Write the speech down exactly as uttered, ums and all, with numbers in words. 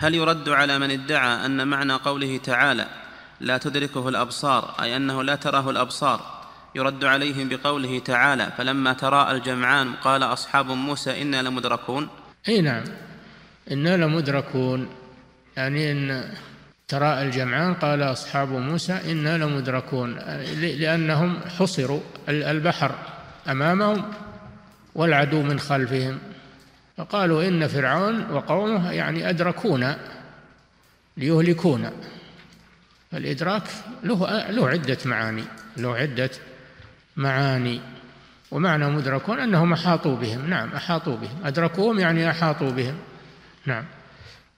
هل يرد على من ادعى أن معنى قوله تعالى لا تدركه الأبصار أي أنه لا تراه الأبصار، يرد عليهم بقوله تعالى فلما تراءى الجمعان قال أصحاب موسى إنا لمدركون؟ أي نعم، إنا لمدركون، يعني إن تراءى الجمعان قال أصحاب موسى إنا لمدركون، لأنهم حصروا، البحر أمامهم والعدو من خلفهم، فقالوا إن فرعون وقومه يعني أدركونا ليهلكونا. فالإدراك له, له عدة معاني له عدة معاني ومعنى مدركون أنهم أحاطوا بهم. نعم أحاطوا بهم، أدركوهم يعني أحاطوا بهم. نعم.